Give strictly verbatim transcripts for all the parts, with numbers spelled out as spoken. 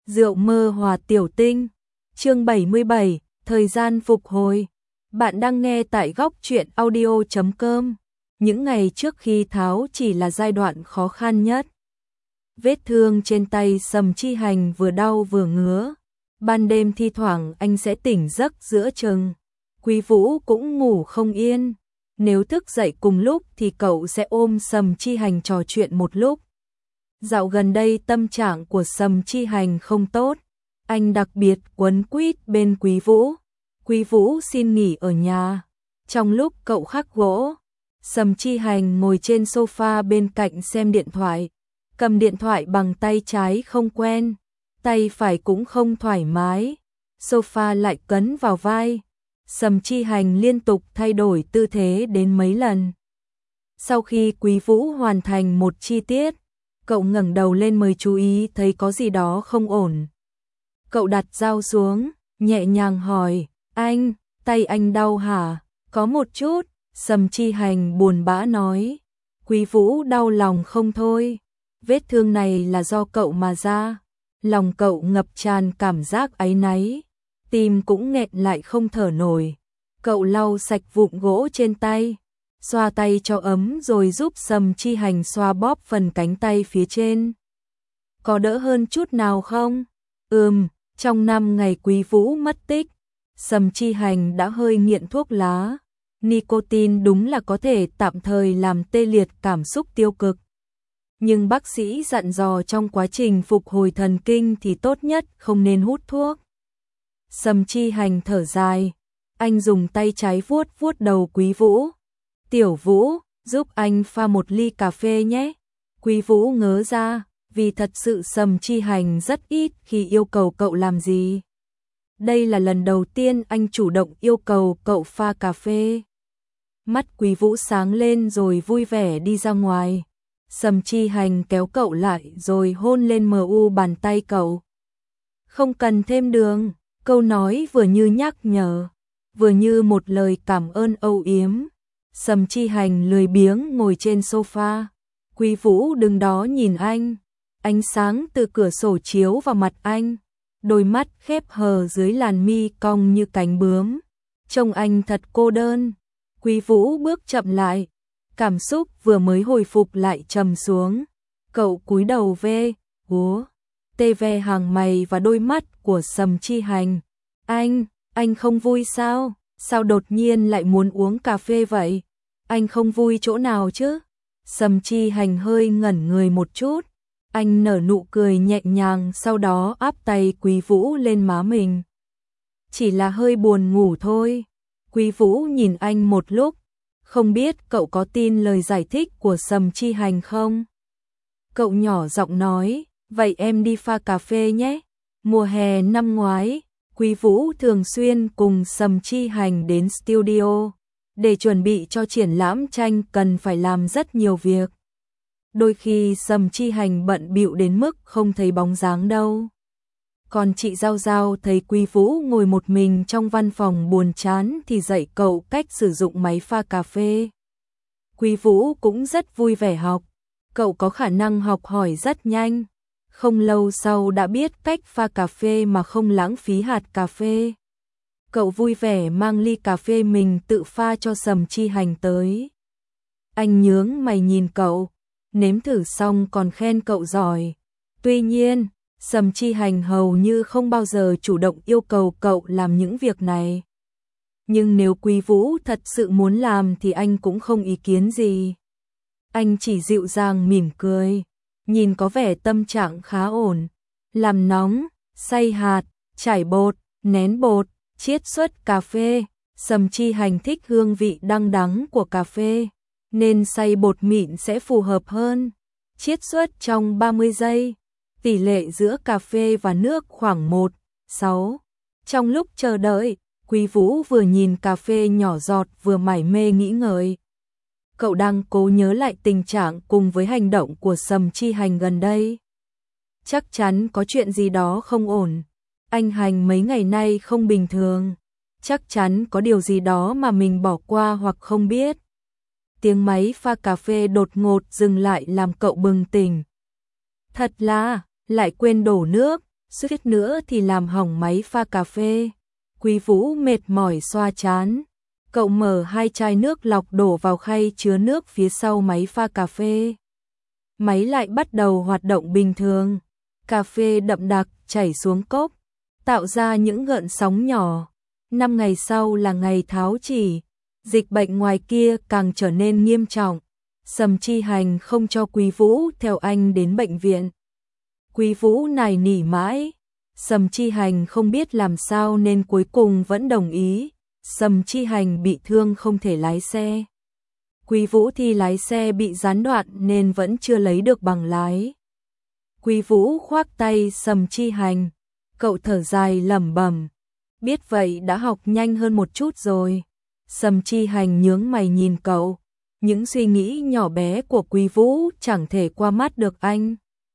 Rượu mơ hòa tiểu tinh. Chương bảy mươi bảy, thời gian phục hồi. Bạn đang nghe tại góc truyện audio chấm com. Những ngày trước khi tháo chỉ là giai đoạn khó khăn nhất. Vết thương trên tay Sầm Chi Hành vừa đau vừa ngứa. Ban đêm thi thoảng anh sẽ tỉnh giấc giữa chừng. Quý Vũ cũng ngủ không yên. Nếu thức dậy cùng lúc thì cậu sẽ ôm Sầm Chi Hành trò chuyện một lúc. Dạo gần đây tâm trạng của Sầm Chi Hành không tốt. Anh đặc biệt quấn quýt bên Quý Vũ. Quý Vũ xin nghỉ ở nhà. Trong lúc cậu khắc gỗ, Sầm Chi Hành ngồi trên sofa bên cạnh xem điện thoại. Cầm điện thoại bằng tay trái không quen, tay phải cũng không thoải mái. Sofa lại cấn vào vai. Sầm Chi Hành liên tục thay đổi tư thế đến mấy lần. Sau khi Quý Vũ hoàn thành một chi tiết, cậu ngẩng đầu lên mới chú ý thấy có gì đó không ổn. Cậu đặt dao xuống, nhẹ nhàng hỏi, anh, tay anh đau hả? Có một chút, Sầm Chi Hành buồn bã nói. Quý Vũ đau lòng không thôi. Vết thương này là do cậu mà ra. Lòng cậu ngập tràn cảm giác áy náy. Tim cũng nghẹn lại không thở nổi. Cậu lau sạch vụn gỗ trên tay, xoa tay cho ấm rồi giúp Sầm Chi Hành xoa bóp phần cánh tay phía trên. Có đỡ hơn chút nào không? Ừm, trong năm ngày Quý Vũ mất tích, Sầm Chi Hành đã hơi nghiện thuốc lá. Nicotine đúng là có thể tạm thời làm tê liệt cảm xúc tiêu cực. Nhưng bác sĩ dặn dò trong quá trình phục hồi thần kinh thì tốt nhất không nên hút thuốc. Sầm Chi Hành thở dài, anh dùng tay trái vuốt vuốt đầu Quý Vũ. Tiểu Vũ, giúp anh pha một ly cà phê nhé. Quý Vũ ngớ ra, vì thật sự Sầm Chi Hành rất ít khi yêu cầu cậu làm gì. Đây là lần đầu tiên anh chủ động yêu cầu cậu pha cà phê. Mắt Quý Vũ sáng lên rồi vui vẻ đi ra ngoài. Sầm Chi Hành kéo cậu lại rồi hôn lên mờ u bàn tay cậu. Không cần thêm đường, câu nói vừa như nhắc nhở, vừa như một lời cảm ơn âu yếm. Sầm Chi Hành lười biếng ngồi trên sofa. Quý Vũ đứng đó nhìn anh. Ánh sáng từ cửa sổ chiếu vào mặt anh. Đôi mắt khép hờ dưới làn mi cong như cánh bướm. Trông anh thật cô đơn. Quý Vũ bước chậm lại. Cảm xúc vừa mới hồi phục lại trầm xuống. Cậu cúi đầu ve, úa, tê ve hàng mày và đôi mắt của Sầm Chi Hành. Anh, anh không vui sao? Sao đột nhiên lại muốn uống cà phê vậy? Anh không vui chỗ nào chứ? Sầm Chi Hành hơi ngẩn người một chút. Anh nở nụ cười nhẹ nhàng, sau đó áp tay Quý Vũ lên má mình. Chỉ là hơi buồn ngủ thôi. Quý Vũ nhìn anh một lúc. Không biết cậu có tin lời giải thích của Sầm Chi Hành không? Cậu nhỏ giọng nói, vậy em đi pha cà phê nhé. Mùa hè năm ngoái, Quý Vũ thường xuyên cùng Sầm Chi Hành đến studio. Để chuẩn bị cho triển lãm tranh cần phải làm rất nhiều việc. Đôi khi Sầm Chi Hành bận bịu đến mức không thấy bóng dáng đâu. Còn chị Giao Giao thấy Quý Vũ ngồi một mình trong văn phòng buồn chán thì dạy cậu cách sử dụng máy pha cà phê. Quý Vũ cũng rất vui vẻ học. Cậu có khả năng học hỏi rất nhanh. Không lâu sau đã biết cách pha cà phê mà không lãng phí hạt cà phê. Cậu vui vẻ mang ly cà phê mình tự pha cho Sầm Chi Hành tới. Anh nhướng mày nhìn cậu, nếm thử xong còn khen cậu giỏi. Tuy nhiên, Sầm Chi Hành hầu như không bao giờ chủ động yêu cầu cậu làm những việc này. Nhưng nếu Quý Vũ thật sự muốn làm thì anh cũng không ý kiến gì. Anh chỉ dịu dàng mỉm cười, nhìn có vẻ tâm trạng khá ổn. Làm nóng, xay hạt, trải bột, nén bột, chiết xuất cà phê. Sầm Chi Hành thích hương vị đăng đắng của cà phê, nên xay bột mịn sẽ phù hợp hơn. Chiết xuất trong ba mươi giây. Tỷ lệ giữa cà phê và nước khoảng một sáu. Trong lúc chờ đợi, Quý Vũ vừa nhìn cà phê nhỏ giọt vừa mải mê nghĩ ngợi. Cậu đang cố nhớ lại tình trạng cùng với hành động của Sầm Chi Hành gần đây. Chắc chắn có chuyện gì đó không ổn. Anh Hành mấy ngày nay không bình thường. Chắc chắn có điều gì đó mà mình bỏ qua hoặc không biết. Tiếng máy pha cà phê đột ngột dừng lại làm cậu bừng tỉnh. Thật là, lại quên đổ nước. suýt nữa thì làm hỏng máy pha cà phê. Quý Vũ mệt mỏi xoa trán. Cậu mở hai chai nước lọc đổ vào khay chứa nước phía sau máy pha cà phê. Máy lại bắt đầu hoạt động bình thường. Cà phê đậm đặc chảy xuống cốc, tạo ra những gợn sóng nhỏ. Năm ngày sau là ngày tháo chỉ. Dịch bệnh ngoài kia càng trở nên nghiêm trọng. Sầm Chi Hành không cho Quý Vũ theo anh đến bệnh viện. Quý Vũ nài nỉ mãi. Sầm Chi Hành không biết làm sao nên cuối cùng vẫn đồng ý. Sầm Chi Hành bị thương không thể lái xe. Quý Vũ thì lái xe bị gián đoạn nên vẫn chưa lấy được bằng lái. Quý Vũ khoác tay Sầm Chi Hành. Cậu thở dài lẩm bẩm. Biết vậy đã học nhanh hơn một chút rồi. Sầm Chi Hành nhướng mày nhìn cậu. Những suy nghĩ nhỏ bé của Quý Vũ chẳng thể qua mắt được anh.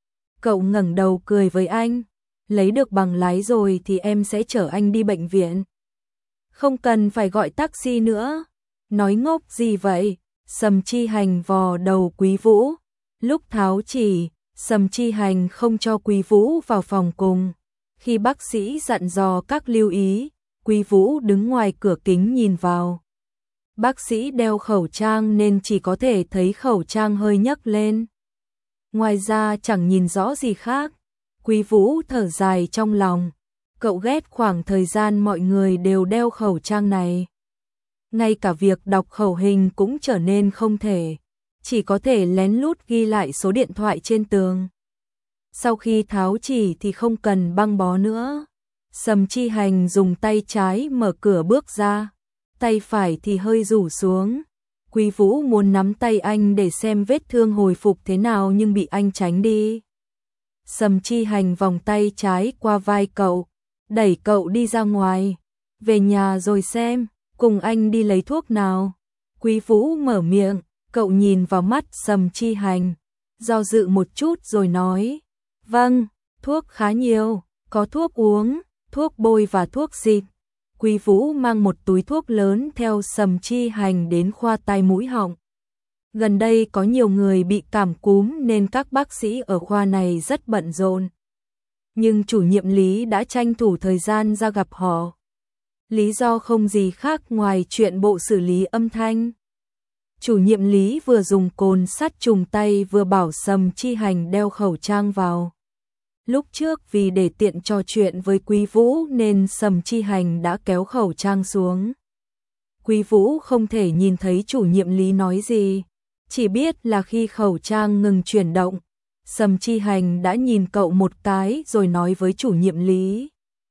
Cậu ngẩng đầu cười với anh. Lấy được bằng lái rồi thì em sẽ chở anh đi bệnh viện. Không cần phải gọi taxi nữa. Nói ngốc gì vậy? Sầm Chi Hành vò đầu Quý Vũ. Lúc tháo chỉ, Sầm Chi Hành không cho Quý Vũ vào phòng cùng. Khi bác sĩ dặn dò các lưu ý, Quý Vũ đứng ngoài cửa kính nhìn vào. Bác sĩ đeo khẩu trang nên chỉ có thể thấy khẩu trang hơi nhấc lên. Ngoài ra chẳng nhìn rõ gì khác. Quý Vũ thở dài trong lòng. Cậu ghét khoảng thời gian mọi người đều đeo khẩu trang này. Ngay cả việc đọc khẩu hình cũng trở nên không thể. Chỉ có thể lén lút ghi lại số điện thoại trên tường. Sau khi tháo chỉ thì không cần băng bó nữa. Sầm Chi Hành dùng tay trái mở cửa bước ra. Tay phải thì hơi rủ xuống. Quý Vũ muốn nắm tay anh để xem vết thương hồi phục thế nào nhưng bị anh tránh đi. Sầm Chi Hành vòng tay trái qua vai cậu, đẩy cậu đi ra ngoài. Về nhà rồi xem, cùng anh đi lấy thuốc nào. Quý Vũ mở miệng, cậu nhìn vào mắt Sầm Chi Hành, do dự một chút rồi nói. Vâng, thuốc khá nhiều, có thuốc uống, thuốc bôi và thuốc xịt. Quý Vũ mang một túi thuốc lớn theo Sầm Chi Hành đến khoa tai mũi họng. Gần đây có nhiều người bị cảm cúm nên các bác sĩ ở khoa này rất bận rộn. Nhưng chủ nhiệm Lý đã tranh thủ thời gian ra gặp họ. Lý do không gì khác ngoài chuyện bộ xử lý âm thanh. Chủ nhiệm Lý vừa dùng cồn sát trùng tay vừa bảo Sầm Chi Hành đeo khẩu trang vào. Lúc trước vì để tiện trò chuyện với Quý Vũ nên Sầm Chi Hành đã kéo khẩu trang xuống. Quý Vũ không thể nhìn thấy chủ nhiệm Lý nói gì, chỉ biết là khi khẩu trang ngừng chuyển động, Sầm Chi Hành đã nhìn cậu một cái rồi nói với chủ nhiệm Lý.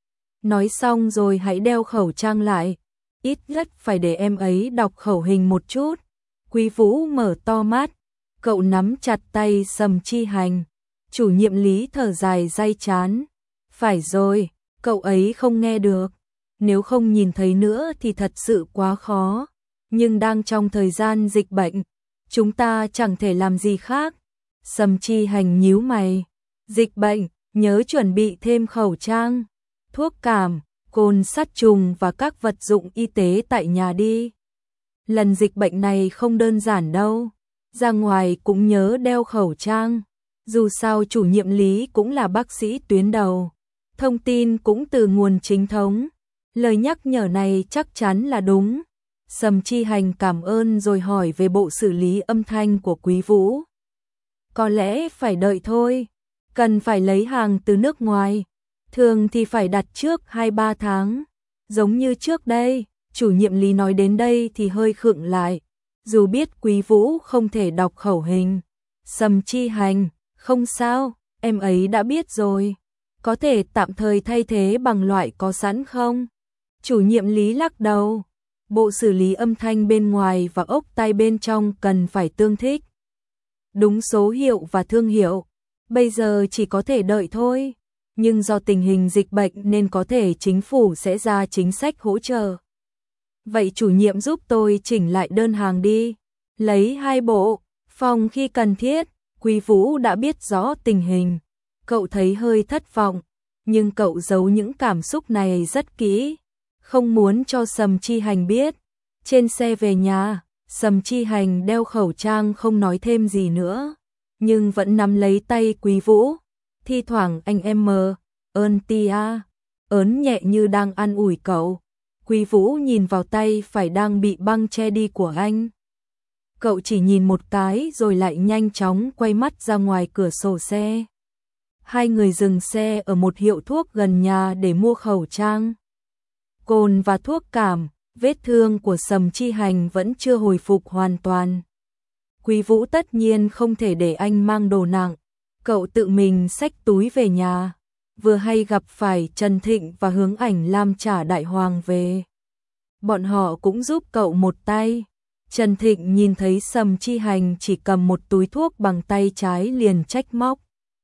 Nói xong rồi hãy đeo khẩu trang lại, ít nhất phải để em ấy đọc khẩu hình một chút. Quý Vũ mở to mắt, cậu nắm chặt tay Sầm Chi Hành. Chủ nhiệm Lý thở dài day chán. Phải rồi, cậu ấy không nghe được. Nếu không nhìn thấy nữa thì thật sự quá khó. Nhưng đang trong thời gian dịch bệnh, chúng ta chẳng thể làm gì khác. Sầm Chi Hành nhíu mày. Dịch bệnh, nhớ chuẩn bị thêm khẩu trang, thuốc cảm, cồn sát trùng và các vật dụng y tế tại nhà đi. Lần dịch bệnh này không đơn giản đâu. Ra ngoài cũng nhớ đeo khẩu trang. Dù sao chủ nhiệm Lý cũng là bác sĩ tuyến đầu. Thông tin cũng từ nguồn chính thống. Lời nhắc nhở này chắc chắn là đúng. Sầm Chi Hành cảm ơn rồi hỏi về bộ xử lý âm thanh của Quý Vũ. Có lẽ phải đợi thôi. Cần phải lấy hàng từ nước ngoài. Thường thì phải đặt trước hai ba tháng. Giống như trước đây, chủ nhiệm Lý nói đến đây thì hơi khựng lại. Dù biết Quý Vũ không thể đọc khẩu hình. Sầm Chi Hành, không sao, em ấy đã biết rồi. Có thể tạm thời thay thế bằng loại có sẵn không? Chủ nhiệm Lý lắc đầu. Bộ xử lý âm thanh bên ngoài và ốc tai bên trong cần phải tương thích. Đúng số hiệu và thương hiệu. Bây giờ chỉ có thể đợi thôi. Nhưng do tình hình dịch bệnh nên có thể chính phủ sẽ ra chính sách hỗ trợ. Vậy chủ nhiệm giúp tôi chỉnh lại đơn hàng đi. Lấy hai bộ, phòng khi cần thiết. Quý Vũ đã biết rõ tình hình. Cậu thấy hơi thất vọng. Nhưng cậu giấu những cảm xúc này rất kỹ. Không muốn cho Sầm Chi Hành biết. Trên xe về nhà, Sầm Chi Hành đeo khẩu trang không nói thêm gì nữa. Nhưng vẫn nắm lấy tay Quý Vũ. Thi thoảng anh em mờ ơn tia, ớn nhẹ như đang an ủi cậu. Quý Vũ nhìn vào tay phải đang bị băng che đi của anh. Cậu chỉ nhìn một cái rồi lại nhanh chóng quay mắt ra ngoài cửa sổ xe. Hai người dừng xe ở một hiệu thuốc gần nhà để mua khẩu trang, cồn và thuốc cảm. Vết thương của Sầm Chi Hành vẫn chưa hồi phục hoàn toàn. Quý Vũ tất nhiên không thể để anh mang đồ nặng. Cậu tự mình xách túi về nhà. Vừa hay gặp phải Trần Thịnh và Hướng Ảnh Lam trả Đại Hoàng về. Bọn họ cũng giúp cậu một tay. Trần Thịnh nhìn thấy Sầm Chi Hành chỉ cầm một túi thuốc bằng tay trái liền trách móc.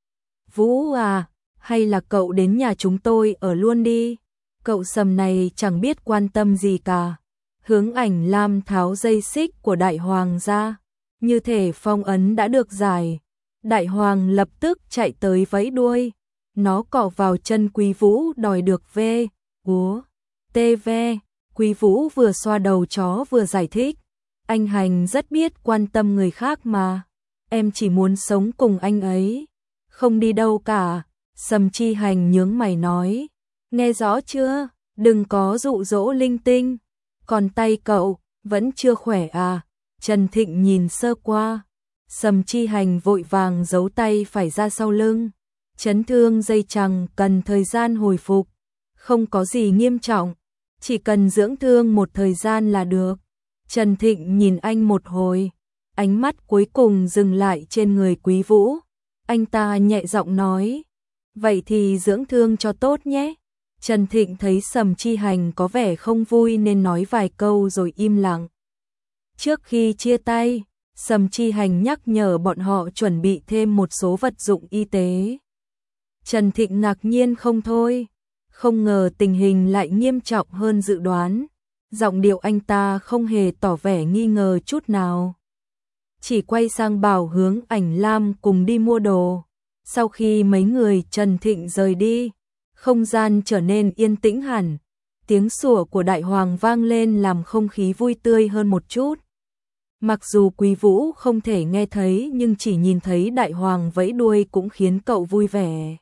Vũ à, hay là cậu đến nhà chúng tôi ở luôn đi. Cậu Sầm này chẳng biết quan tâm gì cả. Hướng Ảnh Lam tháo dây xích của Đại Hoàng ra. Như thể phong ấn đã được giải. Đại Hoàng lập tức chạy tới vẫy đuôi. Nó cọ vào chân Quý Vũ đòi được về. Úa, tê ve. Quý Vũ vừa xoa đầu chó vừa giải thích. Anh Hành rất biết quan tâm người khác mà. Em chỉ muốn sống cùng anh ấy. Không đi đâu cả. Sầm Chi Hành nhướng mày nói. Nghe rõ chưa? Đừng có dụ dỗ linh tinh. Còn tay cậu, vẫn chưa khỏe à? Trần Thịnh nhìn sơ qua. Sầm Chi Hành vội vàng giấu tay phải ra sau lưng. Chấn thương dây chằng cần thời gian hồi phục. Không có gì nghiêm trọng. Chỉ cần dưỡng thương một thời gian là được. Trần Thịnh nhìn anh một hồi. Ánh mắt cuối cùng dừng lại trên người Quý Vũ. Anh ta nhẹ giọng nói. Vậy thì dưỡng thương cho tốt nhé. Trần Thịnh thấy Sầm Chi Hành có vẻ không vui nên nói vài câu rồi im lặng. Trước khi chia tay, Sầm Chi Hành nhắc nhở bọn họ chuẩn bị thêm một số vật dụng y tế. Trần Thịnh ngạc nhiên không thôi, không ngờ tình hình lại nghiêm trọng hơn dự đoán. Giọng điệu anh ta không hề tỏ vẻ nghi ngờ chút nào. Chỉ quay sang bảo Hướng Ảnh Lam cùng đi mua đồ. Sau khi mấy người Trần Thịnh rời đi, không gian trở nên yên tĩnh hẳn. Tiếng sủa của Đại Hoàng vang lên làm không khí vui tươi hơn một chút. Mặc dù Quý Vũ không thể nghe thấy nhưng chỉ nhìn thấy Đại Hoàng vẫy đuôi cũng khiến cậu vui vẻ.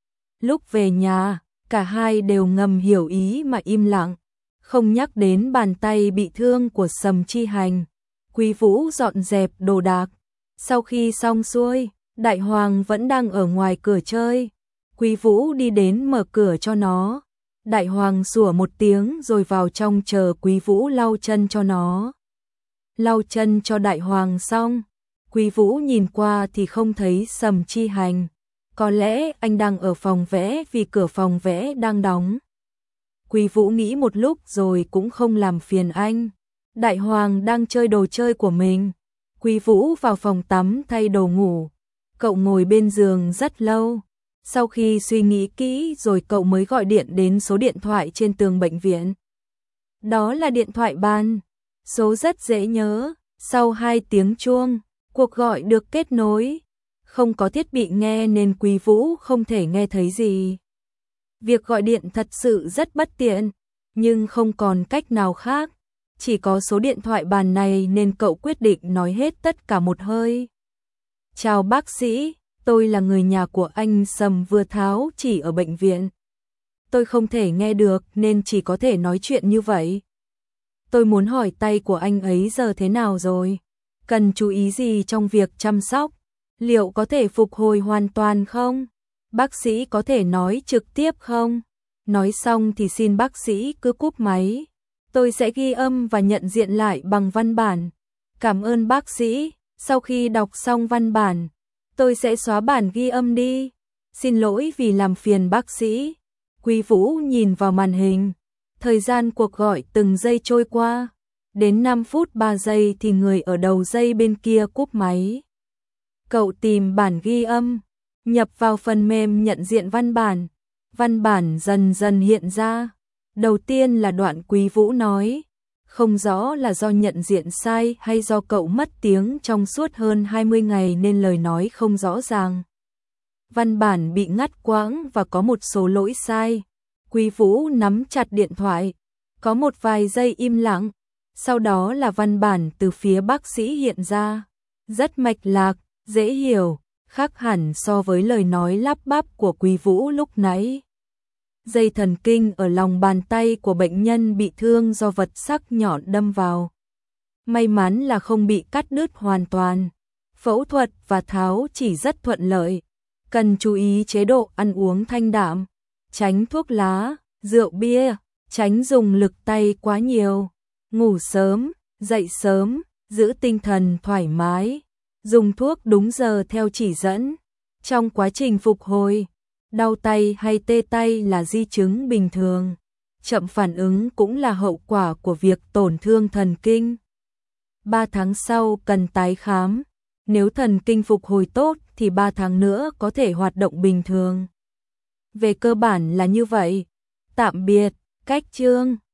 Lúc về nhà, cả hai đều ngầm hiểu ý mà im lặng, không nhắc đến bàn tay bị thương của Sầm Chi Hành. Quý Vũ dọn dẹp đồ đạc. Sau khi xong xuôi, Đại Hoàng vẫn đang ở ngoài cửa chơi. Quý Vũ đi đến mở cửa cho nó. Đại Hoàng sủa một tiếng rồi vào trong chờ Quý Vũ lau chân cho nó. Lau chân cho Đại Hoàng xong, Quý Vũ nhìn qua thì không thấy Sầm Chi Hành. Có lẽ anh đang ở phòng vẽ vì cửa phòng vẽ đang đóng. Quý Vũ nghĩ một lúc rồi cũng không làm phiền anh. Đại Hoàng đang chơi đồ chơi của mình. Quý Vũ vào phòng tắm thay đồ ngủ. Cậu ngồi bên giường rất lâu. Sau khi suy nghĩ kỹ rồi cậu mới gọi điện đến số điện thoại trên tường bệnh viện. Đó là điện thoại bàn. Số rất dễ nhớ. Sau hai tiếng chuông, cuộc gọi được kết nối. Không có thiết bị nghe nên Quý Vũ không thể nghe thấy gì. Việc gọi điện thật sự rất bất tiện, nhưng không còn cách nào khác. Chỉ có số điện thoại bàn này nên cậu quyết định nói hết tất cả một hơi. Chào bác sĩ, tôi là người nhà của anh Sầm vừa tháo chỉ ở bệnh viện. Tôi không thể nghe được nên chỉ có thể nói chuyện như vậy. Tôi muốn hỏi tay của anh ấy giờ thế nào rồi? Cần chú ý gì trong việc chăm sóc? Liệu có thể phục hồi hoàn toàn không? Bác sĩ có thể nói trực tiếp không? Nói xong thì xin bác sĩ cứ cúp máy. Tôi sẽ ghi âm và nhận diện lại bằng văn bản. Cảm ơn bác sĩ. Sau khi đọc xong văn bản, tôi sẽ xóa bản ghi âm đi. Xin lỗi vì làm phiền bác sĩ. Quý Vũ nhìn vào màn hình. Thời gian cuộc gọi từng giây trôi qua. Đến năm phút ba giây thì người ở đầu dây bên kia cúp máy. Cậu tìm bản ghi âm, nhập vào phần mềm nhận diện văn bản. Văn bản dần dần hiện ra. Đầu tiên là đoạn Quý Vũ nói. Không rõ là do nhận diện sai hay do cậu mất tiếng trong suốt hơn hai mươi ngày nên lời nói không rõ ràng. Văn bản bị ngắt quãng và có một số lỗi sai. Quý Vũ nắm chặt điện thoại. Có một vài giây im lặng. Sau đó là văn bản từ phía bác sĩ hiện ra. Rất mạch lạc, dễ hiểu, khác hẳn so với lời nói lắp bắp của Quý Vũ lúc nãy. Dây thần kinh ở lòng bàn tay của bệnh nhân bị thương do vật sắc nhọn đâm vào. May mắn là không bị cắt đứt hoàn toàn. Phẫu thuật và tháo chỉ rất thuận lợi. Cần chú ý chế độ ăn uống thanh đạm, tránh thuốc lá, rượu bia, tránh dùng lực tay quá nhiều, ngủ sớm, dậy sớm, giữ tinh thần thoải mái, dùng thuốc đúng giờ theo chỉ dẫn. Trong quá trình phục hồi, đau tay hay tê tay là di chứng bình thường. Chậm phản ứng cũng là hậu quả của việc tổn thương thần kinh. ba tháng sau cần tái khám. Nếu thần kinh phục hồi tốt thì ba tháng nữa có thể hoạt động bình thường. Về cơ bản là như vậy. Tạm biệt, cách chương.